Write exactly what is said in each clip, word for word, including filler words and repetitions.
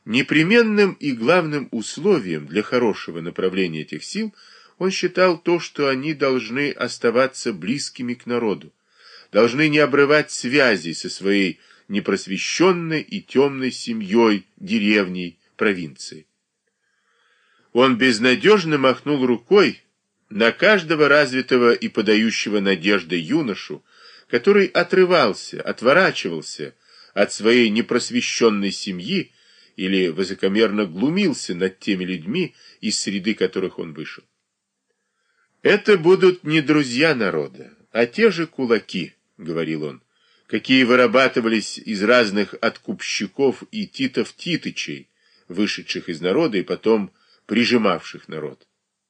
Непременным и главным условием для хорошего направления этих сил он считал то, что они должны оставаться близкими к народу, должны не обрывать связи со своей непросвещенной и темной семьей, деревней, провинцией. Он безнадежно махнул рукой на каждого развитого и подающего надежды юношу, который отрывался, отворачивался от своей непросвещенной семьи или высокомерно глумился над теми людьми, из среды которых он вышел. «Это будут не друзья народа, а те же кулаки», — говорил он, какие вырабатывались из разных откупщиков и титов-титычей, вышедших из народа и потом прижимавших народ.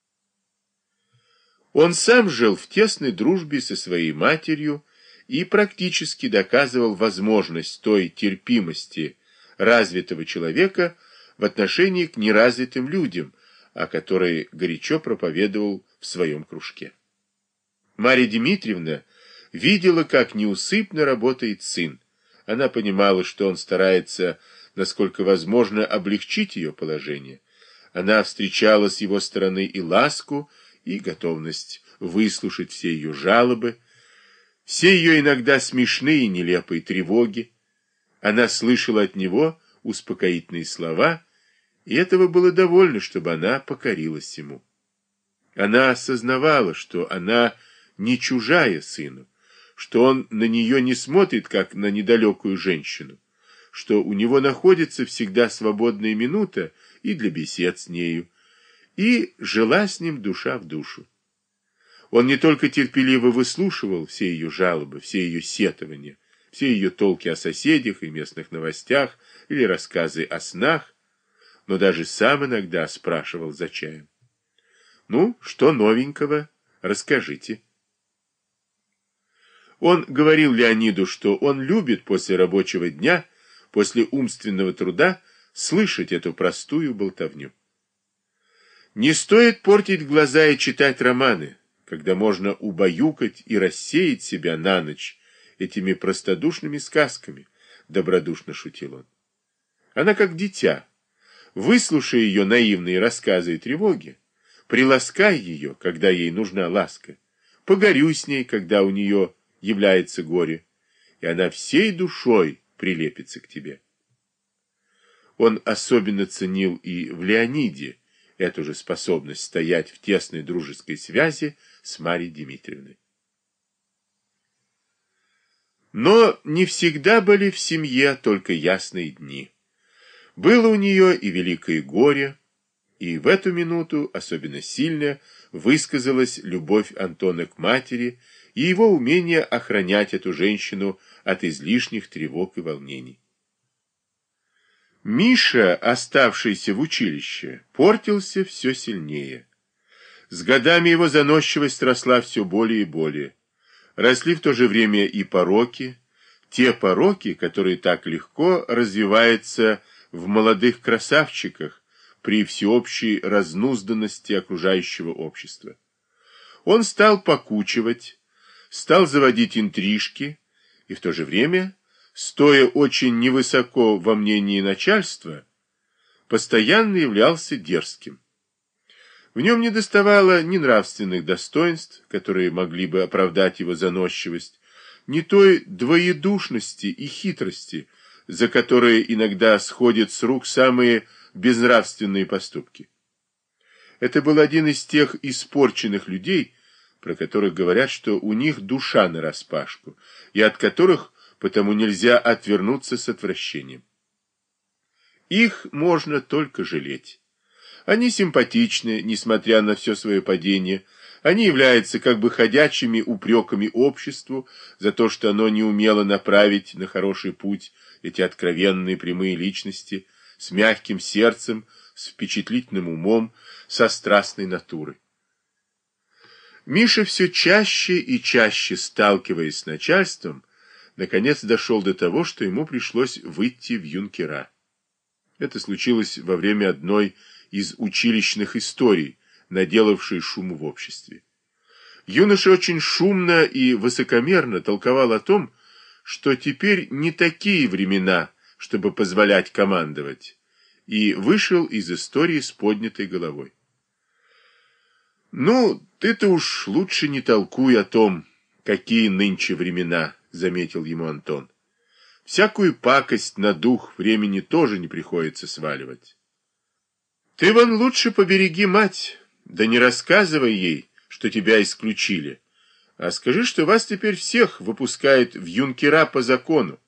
Он сам жил в тесной дружбе со своей матерью и практически доказывал возможность той терпимости развитого человека в отношении к неразвитым людям, о которой горячо проповедовал в своем кружке. Марья Дмитриевна видела, как неусыпно работает сын. Она понимала, что он старается, насколько возможно, облегчить ее положение. Она встречала с его стороны и ласку, и готовность выслушать все ее жалобы, все ее иногда смешные и нелепые тревоги. Она слышала от него успокоительные слова, и этого было довольно, чтобы она покорилась ему. Она осознавала, что она не чужая сыну, что он на нее не смотрит, как на недалекую женщину, что у него находится всегда свободная минута и для бесед с нею, и жила с ним душа в душу. Он не только терпеливо выслушивал все ее жалобы, все ее сетования, все ее толки о соседях и местных новостях или рассказы о снах, но даже сам иногда спрашивал за чаем. «Ну, что новенького? Расскажите». Он говорил Леониду, что он любит после рабочего дня, после умственного труда, слышать эту простую болтовню. Не стоит портить глаза и читать романы, когда можно убаюкать и рассеять себя на ночь этими простодушными сказками, добродушно шутил он. Она как дитя. Выслушай ее наивные рассказы и тревоги, приласкай ее, когда ей нужна ласка, погорюй с ней, когда у нее является горе, и она всей душой прилепится к тебе. Он особенно ценил и в Леониде эту же способность стоять в тесной дружеской связи с Марьей Дмитриевной. Но не всегда были в семье только ясные дни. Было у нее и великое горе, и в эту минуту особенно сильно высказалась любовь Антона к матери и его умение охранять эту женщину от излишних тревог и волнений. Миша, оставшийся в училище, портился все сильнее. С годами его заносчивость росла все более и более. Росли в то же время и пороки, те пороки, которые так легко развиваются в молодых красавчиках при всеобщей разнузданности окружающего общества. Он стал покучивать, стал заводить интрижки и в то же время, стоя очень невысоко во мнении начальства, постоянно являлся дерзким. В нем недоставало ни нравственных достоинств, которые могли бы оправдать его заносчивость, ни той двоедушности и хитрости, за которые иногда сходят с рук самые безнравственные поступки. Это был один из тех испорченных людей, про которых говорят, что у них душа нараспашку, и от которых потому нельзя отвернуться с отвращением. Их можно только жалеть. Они симпатичны, несмотря на все свое падение. Они являются как бы ходячими упреками обществу за то, что оно не умело направить на хороший путь эти откровенные прямые личности с мягким сердцем, с впечатлительным умом, со страстной натурой. Миша все чаще и чаще, сталкиваясь с начальством, наконец дошел до того, что ему пришлось выйти в юнкера. Это случилось во время одной из училищных историй, наделавшей шуму в обществе. Юноша очень шумно и высокомерно толковал о том, что теперь не такие времена, чтобы позволять командовать, и вышел из истории с поднятой головой. «Ну, ты-то уж лучше не толкуй о том, какие нынче времена», — заметил ему Антон. «Всякую пакость на дух времени тоже не приходится сваливать. Ты вон лучше побереги мать, да не рассказывай ей, что тебя исключили, а скажи, что вас теперь всех выпускают в юнкера по закону».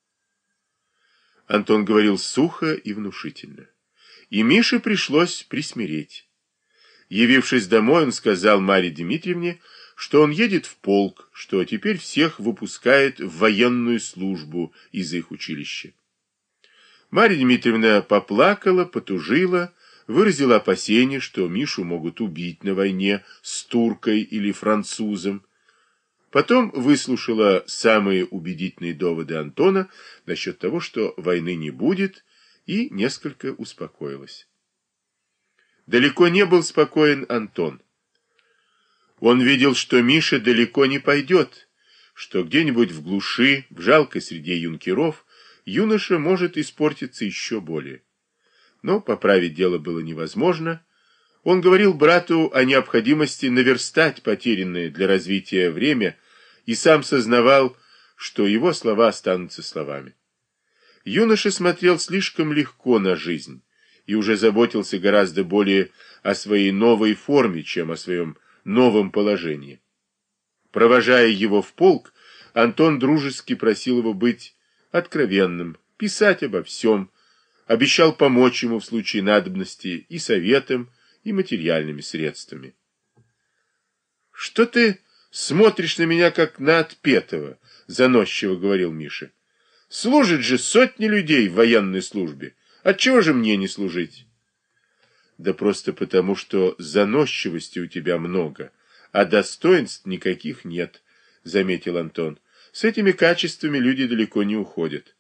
Антон говорил сухо и внушительно, и Мише пришлось присмиреть. Явившись домой, он сказал Марье Дмитриевне, что он едет в полк, что теперь всех выпускает в военную службу из их училища. Марья Дмитриевна поплакала, потужила, выразила опасение, что Мишу могут убить на войне с туркой или французом. Потом выслушала самые убедительные доводы Антона насчет того, что войны не будет, и несколько успокоилась. Далеко не был спокоен Антон. Он видел, что Миша далеко не пойдет, что где-нибудь в глуши, в жалкой среде юнкеров, юноша может испортиться еще более. Но поправить дело было невозможно. Он говорил брату о необходимости наверстать потерянное для развития время и сам сознавал, что его слова останутся словами. Юноша смотрел слишком легко на жизнь и уже заботился гораздо более о своей новой форме, чем о своем новом положении. Провожая его в полк, Антон дружески просил его быть откровенным, писать обо всем, обещал помочь ему в случае надобности и советом, и материальными средствами. «Что ты смотришь на меня, как на отпетого?» — заносчиво говорил Миша. «Служат же сотни людей в военной службе. Отчего же мне не служить?» «Да просто потому, что заносчивости у тебя много, а достоинств никаких нет», — заметил Антон. «С этими качествами люди далеко не уходят».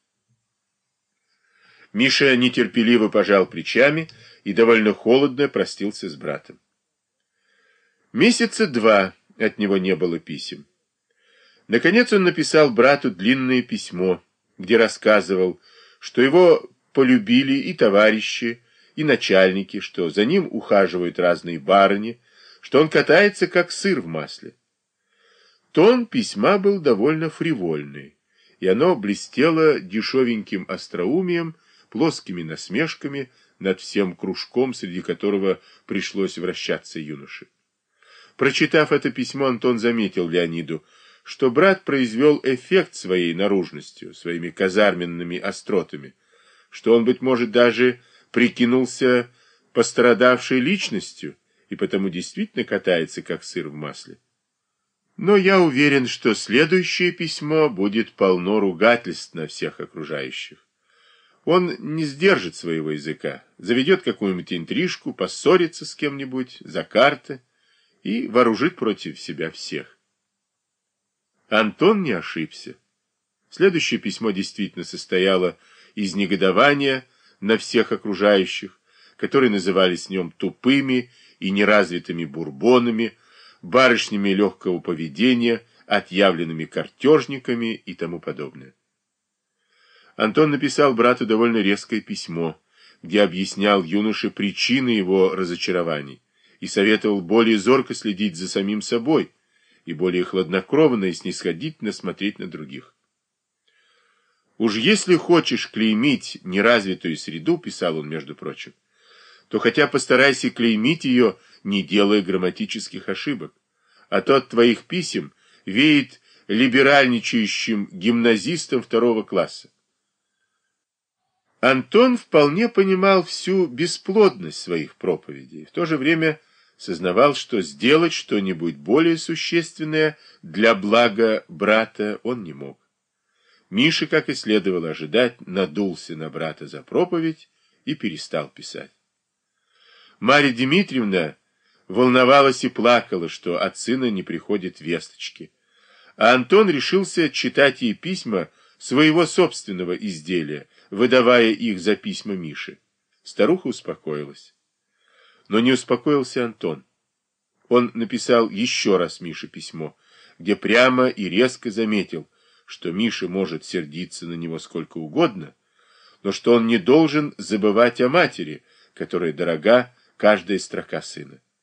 Миша нетерпеливо пожал плечами и довольно холодно простился с братом. Месяца два от него не было писем. Наконец он написал брату длинное письмо, где рассказывал, что его полюбили и товарищи, и начальники, что за ним ухаживают разные барыни, что он катается, как сыр в масле. Тон письма был довольно фривольный, и оно блестело дешевеньким остроумием, плоскими насмешками над всем кружком, среди которого пришлось вращаться юноше. Прочитав это письмо, Антон заметил Леониду, что брат произвел эффект своей наружностью, своими казарменными остротами, что он, быть может, даже прикинулся пострадавшей личностью и потому действительно катается, как сыр в масле. Но я уверен, что следующее письмо будет полно ругательств на всех окружающих. Он не сдержит своего языка, заведет какую-нибудь интрижку, поссорится с кем-нибудь за карты и вооружит против себя всех. Антон не ошибся. Следующее письмо действительно состояло из негодования на всех окружающих, которые назывались в нем тупыми и неразвитыми бурбонами, барышнями легкого поведения, отъявленными картежниками и тому подобное. Антон написал брату довольно резкое письмо, где объяснял юноше причины его разочарований и советовал более зорко следить за самим собой и более хладнокровно и снисходительно смотреть на других. «Уж если хочешь клеймить неразвитую среду, — писал он, между прочим, — то хотя постарайся клеймить ее, не делая грамматических ошибок, а то от твоих писем веет либеральничающим гимназистом второго класса». Антон вполне понимал всю бесплодность своих проповедей, в то же время сознавал, что сделать что-нибудь более существенное для блага брата он не мог. Миша, как и следовало ожидать, надулся на брата за проповедь и перестал писать. Марья Дмитриевна волновалась и плакала, что от сына не приходят весточки, а Антон решился читать ей письма своего собственного изделия, выдавая их за письма Миши. Старуха успокоилась. Но не успокоился Антон. Он написал еще раз Мише письмо, где прямо и резко заметил, что Миша может сердиться на него сколько угодно, но что он не должен забывать о матери, которой дорога каждая строка сына.